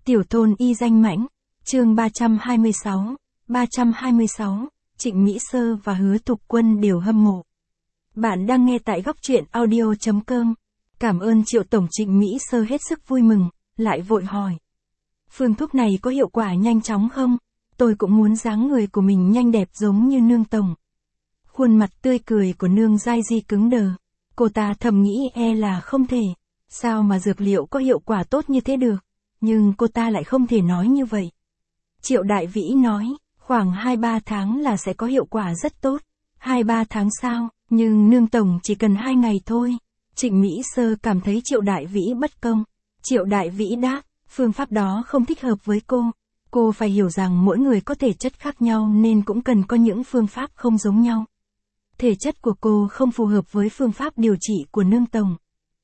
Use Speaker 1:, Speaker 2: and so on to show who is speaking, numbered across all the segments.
Speaker 1: Tiểu thôn y danh mãnh, chương 326, Trịnh Mỹ Sơ và Hứa Thục Quân đều hâm mộ. Bạn đang nghe tại góc truyện audio.com. Cảm ơn Triệu Tổng. Trịnh Mỹ Sơ hết sức vui mừng, lại vội hỏi. Phương thuốc này có hiệu quả nhanh chóng không? Tôi cũng muốn dáng người của mình nhanh đẹp giống như nương Tổng. Khuôn mặt tươi cười của nương Giai Di cứng đờ. Cô ta thầm nghĩ là không thể. Sao mà dược liệu có hiệu quả tốt như thế được? Nhưng cô ta lại không thể nói như vậy. Triệu Đại Vĩ nói, khoảng 2-3 tháng là sẽ có hiệu quả rất tốt. 2-3 tháng sao? Nhưng nương Tổng chỉ cần 2 ngày thôi. Trịnh Mỹ Sơ cảm thấy Triệu Đại Vĩ bất công. Triệu Đại Vĩ đáp, phương pháp đó không thích hợp với cô. Cô phải hiểu rằng mỗi người có thể chất khác nhau nên cũng cần có những phương pháp không giống nhau. Thể chất của cô không phù hợp với phương pháp điều trị của nương Tổng.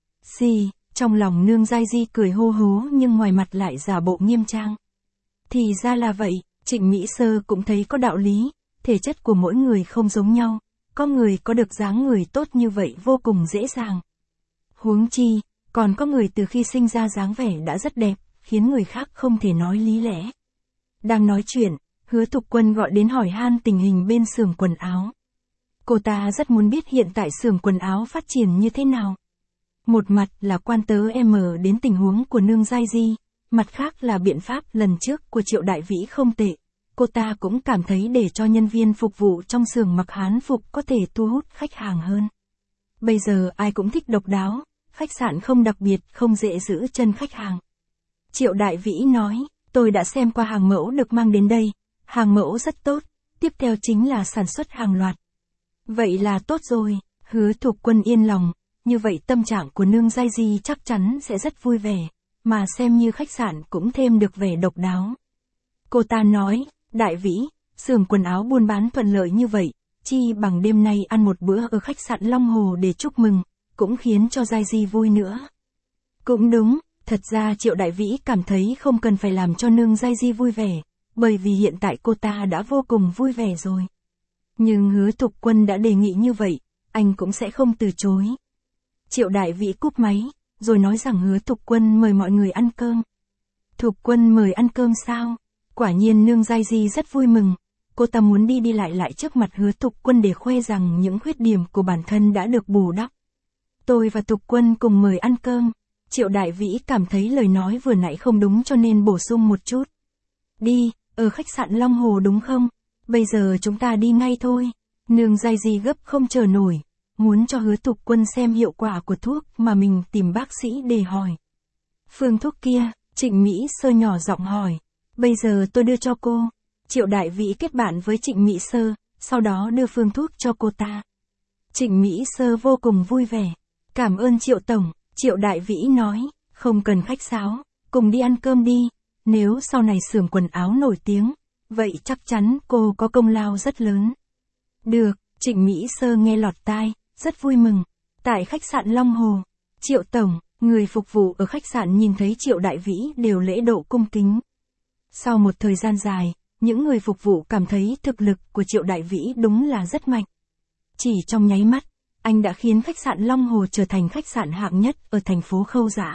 Speaker 1: Trong lòng nương Giai Di cười hô hố nhưng ngoài mặt lại giả bộ nghiêm trang. Thì ra là vậy, Trịnh Mỹ Sơ cũng thấy có đạo lý, thể chất của mỗi người không giống nhau, có người có được dáng người tốt như vậy vô cùng dễ dàng. Huống chi, còn có người từ khi sinh ra dáng vẻ đã rất đẹp, khiến người khác không thể nói lý lẽ. Đang nói chuyện, Hứa Thục Quân gọi đến hỏi han tình hình bên xưởng quần áo. Cô ta rất muốn biết hiện tại xưởng quần áo phát triển như thế nào. Một mặt là quan tớ đến tình huống của nương Giai Di, mặt khác là biện pháp lần trước của Triệu Đại Vĩ không tệ. Cô ta cũng cảm thấy để cho nhân viên phục vụ trong xưởng mặc hán phục có thể thu hút khách hàng hơn. Bây giờ ai cũng thích độc đáo, khách sạn không đặc biệt không dễ giữ chân khách hàng. Triệu Đại Vĩ nói, tôi đã xem qua hàng mẫu được mang đến đây, hàng mẫu rất tốt, tiếp theo chính là sản xuất hàng loạt. Vậy là tốt rồi, Hứa Thục Quân yên lòng. Như vậy tâm trạng của nương Giai Di chắc chắn sẽ rất vui vẻ, mà xem như khách sạn cũng thêm được vẻ độc đáo. Cô ta nói, Đại Vĩ, xưởng quần áo buôn bán thuận lợi như vậy, chi bằng đêm nay ăn một bữa ở khách sạn Long Hồ để chúc mừng, cũng khiến cho Giai Di vui nữa. Cũng đúng, thật ra Triệu Đại Vĩ cảm thấy không cần phải làm cho nương Giai Di vui vẻ, bởi vì hiện tại cô ta đã vô cùng vui vẻ rồi. Nhưng Hứa Thục Quân đã đề nghị như vậy, anh cũng sẽ không từ chối. Triệu Đại Vĩ cúp máy, rồi nói rằng Hứa Thục Quân mời mọi người ăn cơm. Thục Quân mời ăn cơm sao? Quả nhiên nương Giai Di rất vui mừng. Cô ta muốn đi lại trước mặt Hứa Thục Quân để khoe rằng những khuyết điểm của bản thân đã được bù đắp. Tôi và Thục Quân cùng mời ăn cơm. Triệu Đại Vĩ cảm thấy lời nói vừa nãy không đúng cho nên bổ sung một chút. Đi, ở khách sạn Long Hồ đúng không? Bây giờ chúng ta đi ngay thôi. Nương Giai Di gấp không chờ nổi. Muốn cho Hứa Thục Quân xem hiệu quả của thuốc mà mình tìm bác sĩ để hỏi. Phương thuốc kia, Trịnh Mỹ Sơ nhỏ giọng hỏi. Bây giờ tôi đưa cho cô. Triệu Đại Vĩ kết bạn với Trịnh Mỹ Sơ, sau đó đưa phương thuốc cho cô ta. Trịnh Mỹ Sơ vô cùng vui vẻ. Cảm ơn Triệu Tổng, Triệu Đại Vĩ nói, không cần khách sáo, cùng đi ăn cơm đi. Nếu sau này xưởng quần áo nổi tiếng, vậy chắc chắn cô có công lao rất lớn. Được, Trịnh Mỹ Sơ nghe lọt tai. Rất vui mừng. Tại khách sạn Long Hồ, Triệu Tổng, người phục vụ ở khách sạn nhìn thấy Triệu Đại Vĩ đều lễ độ cung kính. Sau một thời gian dài, những người phục vụ cảm thấy thực lực của Triệu Đại Vĩ đúng là rất mạnh. Chỉ trong nháy mắt, anh đã khiến khách sạn Long Hồ trở thành khách sạn hạng nhất ở thành phố Khâu Dã.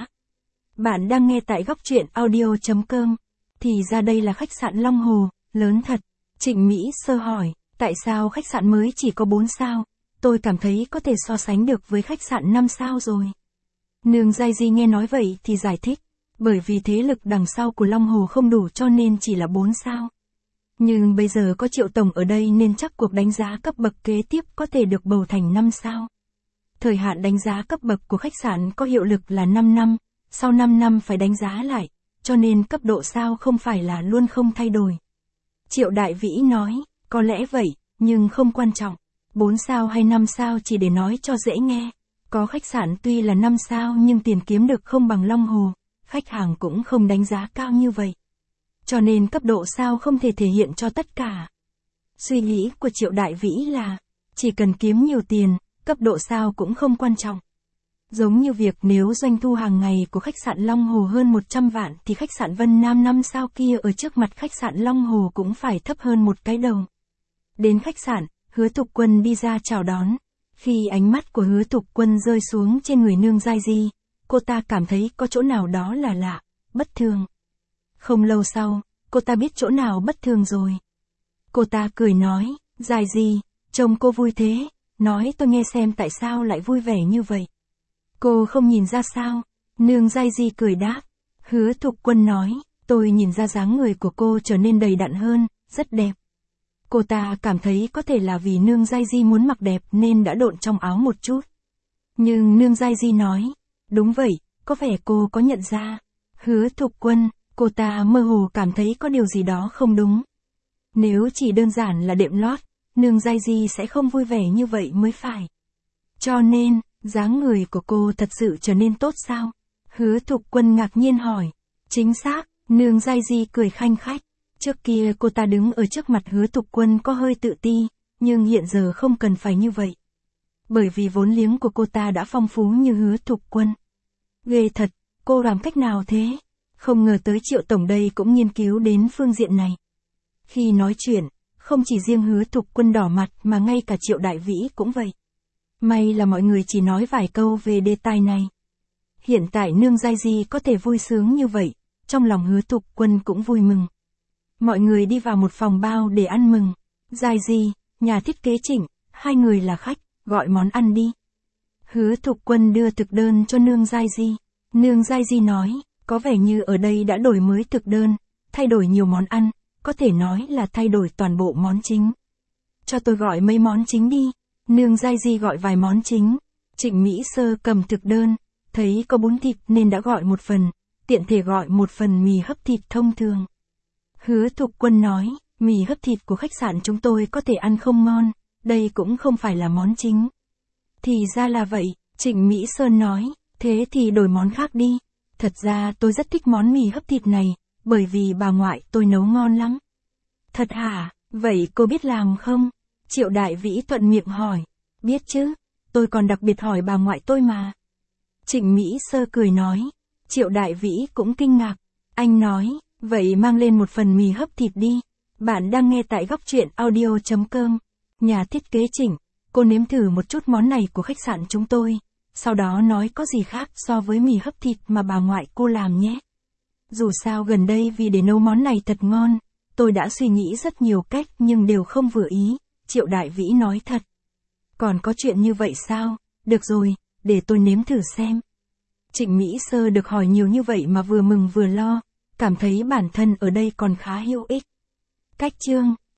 Speaker 1: Bạn đang nghe tại góc truyện audio.com. Thì ra đây là khách sạn Long Hồ, lớn thật. Trịnh Mỹ Sơ hỏi, tại sao khách sạn mới chỉ có 4 sao? Tôi cảm thấy có thể so sánh được với khách sạn 5 sao rồi. Nương Giai Di nghe nói vậy thì giải thích, bởi vì thế lực đằng sau của Long Hồ không đủ cho nên chỉ là 4 sao. Nhưng bây giờ có Triệu Tổng ở đây nên chắc cuộc đánh giá cấp bậc kế tiếp có thể được bầu thành 5 sao. Thời hạn đánh giá cấp bậc của khách sạn có hiệu lực là 5 năm, sau 5 năm phải đánh giá lại, cho nên cấp độ sao không phải là luôn không thay đổi. Triệu Đại Vĩ nói, có lẽ vậy, nhưng không quan trọng. 4 sao hay 5 sao chỉ để nói cho dễ nghe. Có khách sạn tuy là 5 sao nhưng tiền kiếm được không bằng Long Hồ, khách hàng cũng không đánh giá cao như vậy. Cho nên cấp độ sao không thể thể hiện cho tất cả. Suy nghĩ của Triệu Đại Vĩ là, chỉ cần kiếm nhiều tiền, cấp độ sao cũng không quan trọng. Giống như việc nếu doanh thu hàng ngày của khách sạn Long Hồ hơn 100 vạn thì khách sạn Vân Nam 5 sao kia ở trước mặt khách sạn Long Hồ cũng phải thấp hơn một cái đầu. Đến khách sạn, Hứa Thục Quân đi ra chào đón. Khi ánh mắt của Hứa Thục Quân rơi xuống trên người nương Giai Di, cô ta cảm thấy có chỗ nào đó là lạ, bất thường. Không lâu sau, cô ta biết chỗ nào bất thường rồi. Cô ta cười nói, Dài gì, trông cô vui thế, nói tôi nghe xem tại sao lại vui vẻ như vậy. Cô không nhìn ra sao? Nương Dài gì cười đáp. Hứa Thục Quân nói, tôi nhìn ra dáng người của cô trở nên đầy đặn hơn, rất đẹp. Cô ta cảm thấy có thể là vì nương Dài gì muốn mặc đẹp nên đã độn trong áo một chút. Nhưng nương Dài gì nói, đúng vậy, có vẻ cô có nhận ra. Hứa Thục Quân, cô ta mơ hồ cảm thấy có điều gì đó không đúng. Nếu chỉ đơn giản là đệm lót, nương Dài gì sẽ không vui vẻ như vậy mới phải. Cho nên, dáng người của cô thật sự trở nên tốt sao? Hứa Thục Quân ngạc nhiên hỏi. Chính xác, nương Dài gì cười khanh khách. Trước kia cô ta đứng ở trước mặt Hứa Thục Quân có hơi tự ti, nhưng hiện giờ không cần phải như vậy. Bởi vì vốn liếng của cô ta đã phong phú như Hứa Thục Quân. Ghê thật, cô làm cách nào thế? Không ngờ tới Triệu Tổng đây cũng nghiên cứu đến phương diện này. Khi nói chuyện, không chỉ riêng Hứa Thục Quân đỏ mặt mà ngay cả Triệu Đại Vĩ cũng vậy. May là mọi người chỉ nói vài câu về đề tài này. Hiện tại nương Dài gì có thể vui sướng như vậy, trong lòng Hứa Thục Quân cũng vui mừng. Mọi người đi vào một phòng bao để ăn mừng. Dài gì, nhà thiết kế Trịnh, hai người là khách, gọi món ăn đi. Hứa Thục Quân đưa thực đơn cho nương Dài gì. Nương Dài gì nói, có vẻ như ở đây đã đổi mới thực đơn, thay đổi nhiều món ăn, có thể nói là thay đổi toàn bộ món chính. Cho tôi gọi mấy món chính đi. Nương Dài gì gọi vài món chính. Trịnh Mỹ Sơ cầm thực đơn, thấy có bún thịt nên đã gọi một phần, tiện thể gọi một phần mì hấp thịt thông thường. Hứa Thục Quân nói, mì hấp thịt của khách sạn chúng tôi có thể ăn không ngon, đây cũng không phải là món chính. Thì ra là vậy, Trịnh Mỹ Sơn nói, thế thì đổi món khác đi. Thật ra tôi rất thích món mì hấp thịt này, bởi vì bà ngoại tôi nấu ngon lắm. Thật hả, vậy cô biết làm không? Triệu Đại Vĩ thuận miệng hỏi. Biết chứ, tôi còn đặc biệt hỏi bà ngoại tôi mà. Trịnh Mỹ Sơ cười nói. Triệu Đại Vĩ cũng kinh ngạc. Anh nói, vậy mang lên một phần mì hấp thịt đi. Bạn đang nghe tại góc truyện audio.com. Nhà thiết kế Trịnh, cô nếm thử một chút món này của khách sạn chúng tôi. Sau đó nói có gì khác so với mì hấp thịt mà bà ngoại cô làm nhé. Dù sao gần đây vì để nấu món này thật ngon, tôi đã suy nghĩ rất nhiều cách nhưng đều không vừa ý. Triệu Đại Vĩ nói thật. Còn có chuyện như vậy sao? Được rồi, để tôi nếm thử xem. Trịnh Mỹ Sơ được hỏi nhiều như vậy mà vừa mừng vừa lo, cảm thấy bản thân ở đây còn khá hữu ích. Cách chương